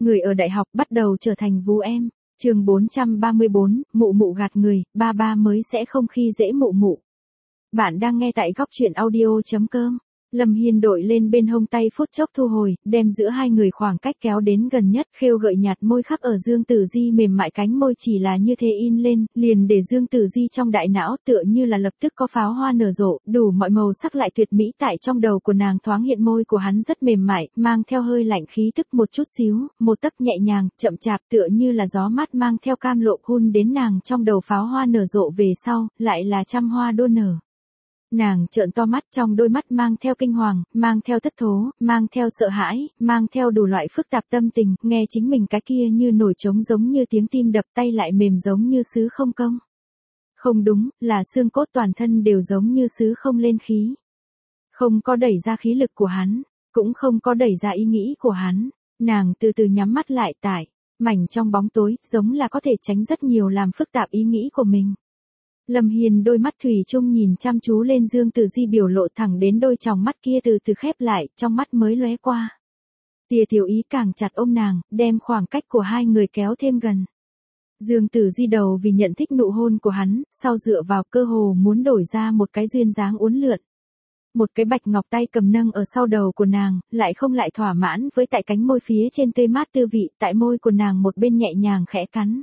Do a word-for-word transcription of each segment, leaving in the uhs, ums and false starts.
Người ở đại học bắt đầu trở thành vú em. Chương bốn trăm ba mươi bốn, mụ mụ gạt người, ba ba mới sẽ không khi dễ mụ mụ. Bạn đang nghe tại góc truyện audio chấm com. Lâm Hiên đội lên bên hông tay phút chốc thu hồi, đem giữa hai người khoảng cách kéo đến gần nhất, khêu gợi nhạt môi khắc ở Dương Tử Di mềm mại cánh môi chỉ là như thế in lên, liền để Dương Tử Di trong đại não tựa như là lập tức có pháo hoa nở rộ, đủ mọi màu sắc lại tuyệt mỹ tại trong đầu của nàng thoáng hiện môi của hắn rất mềm mại, mang theo hơi lạnh khí tức một chút xíu, một tấc nhẹ nhàng, chậm chạp tựa như là gió mát mang theo cam lộ hun đến nàng trong đầu pháo hoa nở rộ về sau, lại là trăm hoa đua nở. Nàng trợn to mắt, trong đôi mắt mang theo kinh hoàng, mang theo thất thố, mang theo sợ hãi, mang theo đủ loại phức tạp tâm tình, nghe chính mình cái kia như nổi trống giống như tiếng tim đập, tay lại mềm giống như sứ không công. Không đúng, là xương cốt toàn thân đều giống như sứ không lên khí. Không có đẩy ra khí lực của hắn, cũng không có đẩy ra ý nghĩ của hắn. Nàng từ từ nhắm mắt lại tại, mảnh trong bóng tối, giống là có thể tránh rất nhiều làm phức tạp ý nghĩ của mình. Lâm Hiên đôi mắt thủy chung nhìn chăm chú lên Dương Tử Di biểu lộ thẳng đến đôi tròng mắt kia từ từ khép lại, trong mắt mới lóe qua. Tia tiểu ý càng chặt ôm nàng, đem khoảng cách của hai người kéo thêm gần. Dương Tử Di đầu vì nhận thích nụ hôn của hắn, sau dựa vào cơ hồ muốn đổi ra một cái duyên dáng uốn lượn. Một cái bạch ngọc tay cầm nâng ở sau đầu của nàng, lại không lại thỏa mãn với tại cánh môi phía trên tươi mát tư vị, tại môi của nàng một bên nhẹ nhàng khẽ cắn.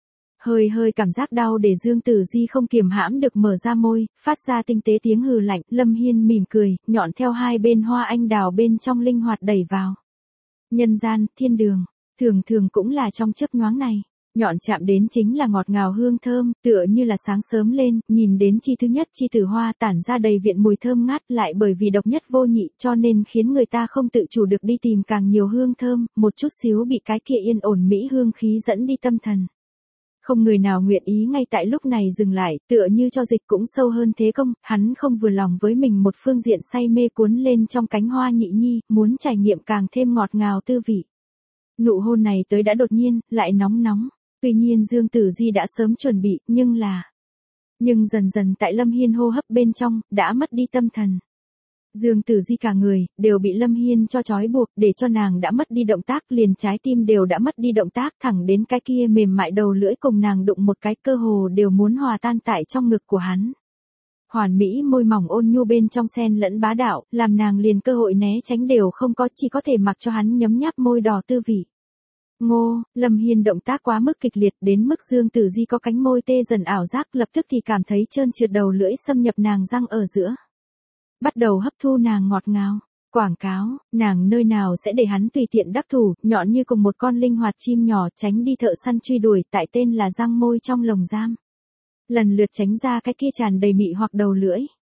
Hơi hơi cảm giác đau để Dương Tử Di không kiềm hãm được mở ra môi, phát ra tinh tế tiếng hừ lạnh, Lâm Hiên mỉm cười, nhọn theo hai bên hoa anh đào bên trong linh hoạt đẩy vào. Nhân gian, thiên đường, thường thường cũng là trong chớp nhoáng này, nhọn chạm đến chính là ngọt ngào hương thơm, tựa như là sáng sớm lên, nhìn đến chi thứ nhất chi tử hoa tản ra đầy viện mùi thơm ngát lại bởi vì độc nhất vô nhị cho nên khiến người ta không tự chủ được đi tìm càng nhiều hương thơm, một chút xíu bị cái kia yên ổn mỹ hương khí dẫn đi tâm thần. Không người nào nguyện ý ngay tại lúc này dừng lại, tựa như cho dịch cũng sâu hơn thế công, hắn không vừa lòng với mình một phương diện say mê cuốn lên trong cánh hoa nhị nhi, muốn trải nghiệm càng thêm ngọt ngào tư vị. Nụ hôn này tới đã đột nhiên, lại nóng nóng, tuy nhiên Dương Tử Di đã sớm chuẩn bị, nhưng là... Nhưng dần dần tại Lâm Hiên hô hấp bên trong, đã mất đi tâm thần. Dương Tử Di cả người, đều bị Lâm Hiên cho trói buộc, để cho nàng đã mất đi động tác, liền trái tim đều đã mất đi động tác, thẳng đến cái kia mềm mại đầu lưỡi cùng nàng đụng một cái cơ hồ đều muốn hòa tan tại trong ngực của hắn. Hoàn mỹ môi mỏng ôn nhu bên trong xen lẫn bá đạo, làm nàng liền cơ hội né tránh đều không có, chỉ có thể mặc cho hắn nhấm nháp môi đỏ tư vị. Ngô, Lâm Hiên động tác quá mức kịch liệt đến mức Dương Tử Di có cánh môi tê dần ảo giác, lập tức thì cảm thấy trơn trượt đầu lưỡi xâm nhập nàng răng ở giữa. Bắt đầu hấp thu nàng ngọt ngào, quảng cáo, nàng nơi nào sẽ để hắn tùy tiện đắc thủ, nhọn như cùng một con linh hoạt chim nhỏ tránh đi thợ săn truy đuổi tại tên là răng môi trong lồng giam. Lần lượt tránh ra cái kia tràn đầy mị hoặc đầu lưỡi.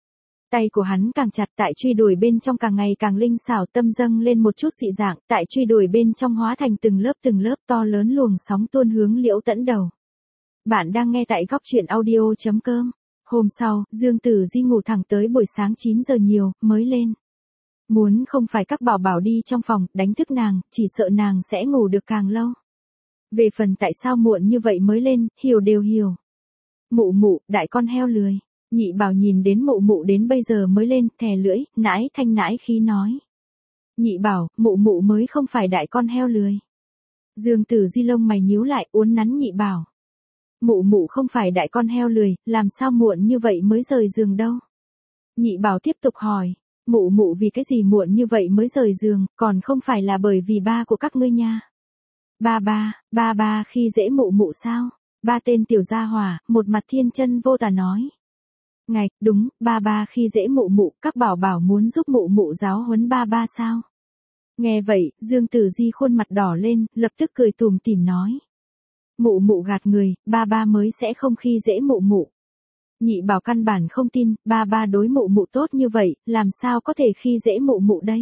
Tay của hắn càng chặt tại truy đuổi bên trong càng ngày càng linh xảo tâm dâng lên một chút dị dạng, tại truy đuổi bên trong hóa thành từng lớp từng lớp to lớn luồng sóng tuôn hướng Liễu Tẫn đầu. Bạn đang nghe tại góc truyện audio chấm com. Hôm sau, Dương Tử Di ngủ thẳng tới buổi sáng chín giờ nhiều, mới lên. Muốn không phải các bảo bảo đi trong phòng, đánh thức nàng, chỉ sợ nàng sẽ ngủ được càng lâu. Về phần tại sao muộn như vậy mới lên, hiểu đều hiểu. Mụ mụ, đại con heo lười. Nhị bảo nhìn đến mụ mụ đến bây giờ mới lên, thè lưỡi, nãi thanh nãi khí nói. Nhị bảo, mụ mụ mới không phải đại con heo lười. Dương Tử Di lông mày nhíu lại, uốn nắn nhị bảo. Mụ mụ không phải đại con heo lười, làm sao muộn như vậy mới rời giường đâu. Nhị bảo tiếp tục hỏi, mụ mụ vì cái gì muộn như vậy mới rời giường, còn không phải là bởi vì ba của các ngươi nha. Ba ba, ba ba khi dễ mụ mụ sao? Ba tên tiểu gia hỏa, một mặt thiên chân vô tà nói. Ngạch, đúng, ba ba khi dễ mụ mụ, các bảo bảo muốn giúp mụ mụ giáo huấn ba ba sao? Nghe vậy, Dương Tử Di khuôn mặt đỏ lên, lập tức cười tủm tỉm nói. Mụ mụ gạt người, ba ba mới sẽ không khi dễ mụ mụ. Nhị bảo căn bản không tin, ba ba đối mụ mụ tốt như vậy, làm sao có thể khi dễ mụ mụ đây?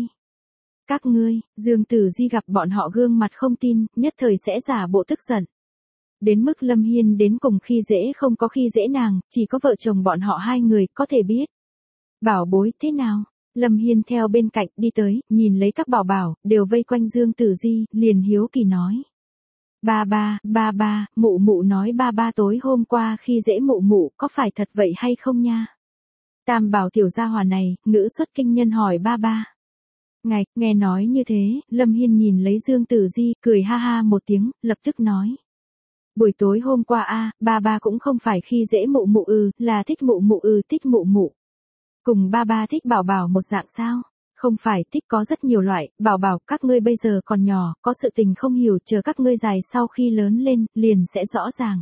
Các ngươi, Dương Tử Di gặp bọn họ gương mặt không tin, nhất thời sẽ giả bộ tức giận. Đến mức Lâm Hiên đến cùng khi dễ không có khi dễ nàng, chỉ có vợ chồng bọn họ hai người có thể biết. Bảo bối thế nào? Lâm Hiên theo bên cạnh đi tới, nhìn lấy các bảo bảo, đều vây quanh Dương Tử Di, liền hiếu kỳ nói. Ba ba, ba ba, mụ mụ nói ba ba tối hôm qua khi dễ mụ mụ, có phải thật vậy hay không nha? Tam bảo tiểu gia hỏa này, ngữ xuất kinh nhân hỏi ba ba. Ngài, nghe nói như thế, Lâm Hiên nhìn lấy Dương Tử Di, cười ha ha một tiếng, lập tức nói. Buổi tối hôm qua a, ba ba cũng không phải khi dễ mụ mụ ư, là thích mụ mụ ư, thích mụ mụ. Cùng ba ba thích bảo bảo một dạng sao? Không phải, thích có rất nhiều loại, bảo bảo, các ngươi bây giờ còn nhỏ, có sự tình không hiểu, chờ các ngươi dài sau khi lớn lên, liền sẽ rõ ràng.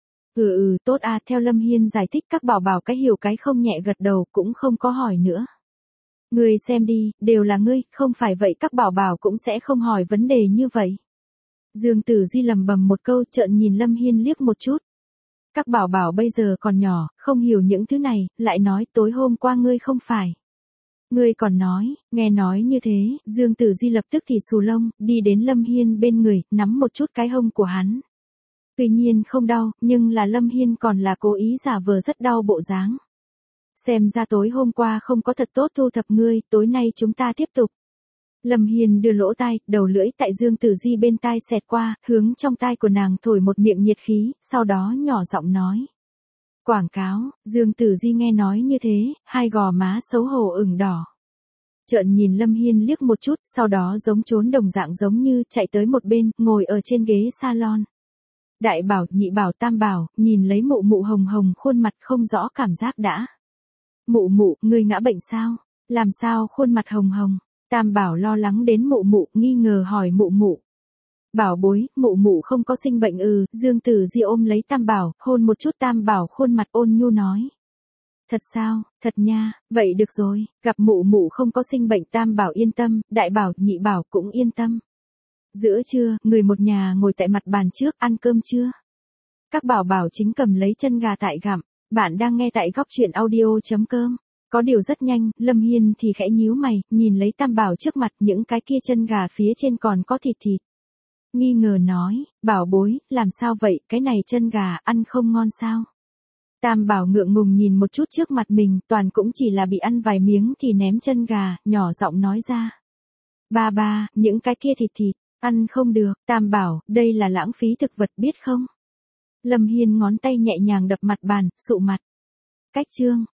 Ừ ừ, tốt a, theo Lâm Hiên giải thích các bảo bảo cái hiểu cái không nhẹ gật đầu, cũng không có hỏi nữa. Ngươi xem đi, đều là ngươi, không phải vậy các bảo bảo cũng sẽ không hỏi vấn đề như vậy. Dương Tử Di lầm bầm một câu, trợn nhìn Lâm Hiên liếc một chút. Các bảo bảo bây giờ còn nhỏ, không hiểu những thứ này, lại nói tối hôm qua ngươi không phải. Ngươi còn nói, nghe nói như thế, Dương Tử Di lập tức thì xù lông, đi đến Lâm Hiên bên người, nắm một chút cái hông của hắn. Tuy nhiên không đau, nhưng là Lâm Hiên còn là cố ý giả vờ rất đau bộ dáng. Xem ra tối hôm qua không có thật tốt thu thập ngươi, tối nay chúng ta tiếp tục. Lâm Hiên đưa lỗ tai, đầu lưỡi tại Dương Tử Di bên tai xẹt qua, hướng trong tai của nàng thổi một miệng nhiệt khí, sau đó nhỏ giọng nói. Quảng cáo, Dương Tử Di nghe nói như thế, hai gò má xấu hổ ửng đỏ. Trợn nhìn Lâm Hiên liếc một chút, sau đó giống trốn đồng dạng giống như chạy tới một bên, ngồi ở trên ghế salon. Đại bảo, nhị bảo, tam bảo, nhìn lấy mụ mụ hồng hồng khuôn mặt không rõ cảm giác đã. Mụ mụ, ngươi ngã bệnh sao? Làm sao khuôn mặt hồng hồng? Tam bảo lo lắng đến mụ mụ, nghi ngờ hỏi mụ mụ. Bảo bối, mụ mụ không có sinh bệnh ư, Dương Tử Di ôm lấy tam bảo, hôn một chút tam bảo khuôn mặt ôn nhu nói. Thật sao, thật nha, vậy được rồi, gặp mụ mụ không có sinh bệnh tam bảo yên tâm, đại bảo, nhị bảo cũng yên tâm. Giữa trưa, người một nhà ngồi tại mặt bàn trước ăn cơm trưa. Các bảo bảo chính cầm lấy chân gà tại gặm, bạn đang nghe tại góc truyện audio.com. Có điều rất nhanh, Lâm Hiên thì khẽ nhíu mày, nhìn lấy tam bảo trước mặt những cái kia chân gà phía trên còn có thịt thịt. Nghi ngờ nói, bảo bối, làm sao vậy, cái này chân gà ăn không ngon sao? Tam bảo ngượng ngùng nhìn một chút trước mặt mình, toàn cũng chỉ là bị ăn vài miếng thì ném chân gà, nhỏ giọng nói ra. Ba ba, những cái kia thịt thịt, ăn không được, tam bảo, đây là lãng phí thực vật biết không? Lâm Hiên ngón tay nhẹ nhàng đập mặt bàn, sụ mặt. Cách chương,